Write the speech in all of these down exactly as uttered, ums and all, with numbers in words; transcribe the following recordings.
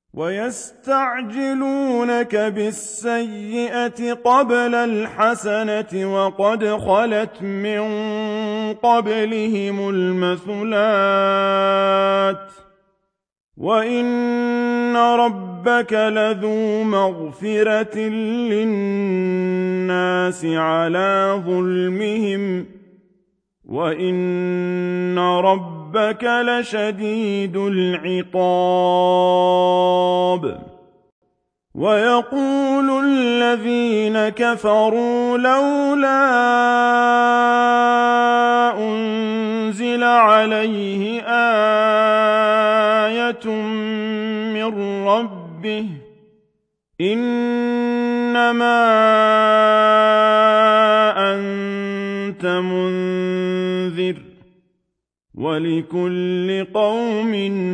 وَيَسْتَعْجِلُونَكَ بِالسَّيِّئَةِ قَبْلَ الْحَسَنَةِ وَقَدْ خَلَتْ مِن قَبْلِهِمُ الْمَثُلَاتُ ۗ وَإِنَّ رَبَّكَ لَذُو مَغْفِرَةٍ لِّلنَّاسِ عَلَىٰ ظُلْمِهِمْ ۖ وَإِنَّ رَبَّكَ لَشَدِيدُ الْعِقَابِ وَيَقُولُ الَّذِينَ كَفَرُوا لَوْلَا أُنزِلَ عَلَيْهِ آيَةٌ مِّن رَّبِّهِ ۗ إِنَّمَا أَنتَ مُنذِرٌ ۖ وَلِكُلِّ قَوْمٍ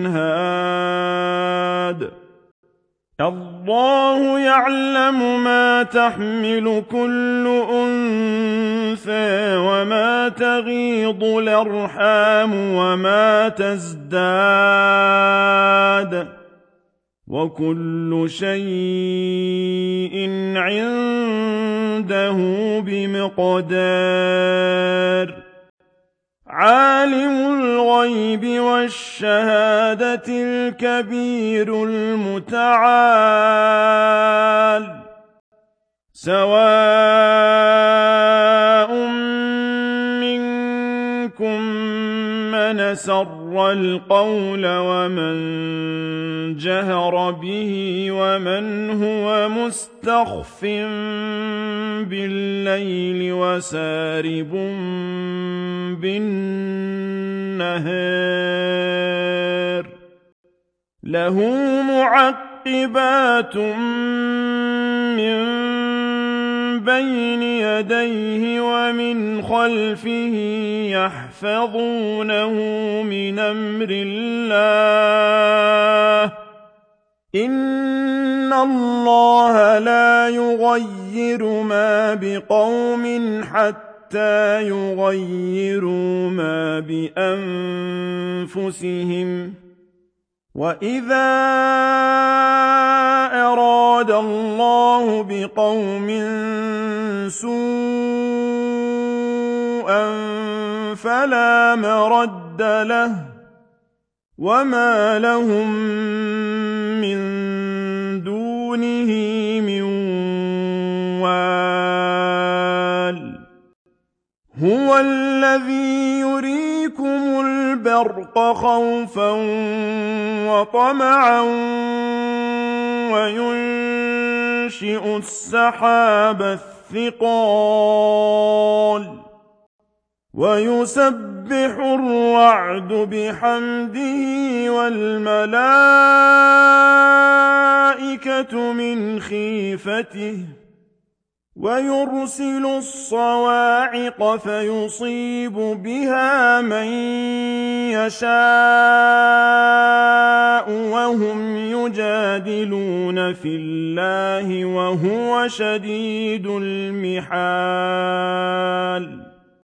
هَادٍ اللَّهُ يَعْلَمُ مَا تَحْمِلُ كُلُّ أُنثَىٰ وَمَا تَغِيضُ الْأَرْحَامُ وَمَا تَزْدَادُ ۖ وَكُلُّ شَيْءٍ عِندَهُ بِمِقْدَارٍ عَالِمُ الْغَيْبِ وَالشَّهَادَةِ الْكَبِيرُ الْمُتَعَالِ سَوَاءٌ مِّنكُم مَّنْ أَسَرَّ الْقَوْلَ وَمَن جَهَرَ بِهِ وَمَنْ هُوَ مُسْتَخْفٍ بِاللَّيْلِ وَسَارِبٌ بِالنَّهَارِ لَهُ مُعَقِّبَاتٌ مِّن بَيْنِ يَدَيْهِ وَمِنْ خَلْفِهِ يَحْفَظُونَهُ مِنْ أَمْرِ اللَّهِ ۗ إِنَّ اللَّهَ لَا يُغَيِّرُ مَا بِقَوْمٍ حَتَّىٰ يُغَيِّرُوا مَا بِأَنفُسِهِمْ ۗ وَإِذَا أَرَادَ اللَّهُ بِقَوْمٍ سُوءًا فَلَا مَرَدَّ لَهُ ۚ وَمَا لَهُم مِّن دُونِهِ مِن وَالٍ هُوَ الَّذِي يُرِيكُمُ الْبَرْقَ خَوْفًا وَطَمَعًا وَيُنشِئُ السَّحَابَ الثِّقَالَ وَيُسَبِّحُ الرَّعْدُ بِحَمْدِهِ وَالْمَلَائِكَةُ مِنْ خِيفَتِهِ وَيُرْسِلُ الصَّوَاعِقَ فَيُصِيبُ بِهَا مَن يَشَاءُ وَهُمْ يُجَادِلُونَ فِي اللَّهِ وَهُوَ شَدِيدُ الْمِحَالِ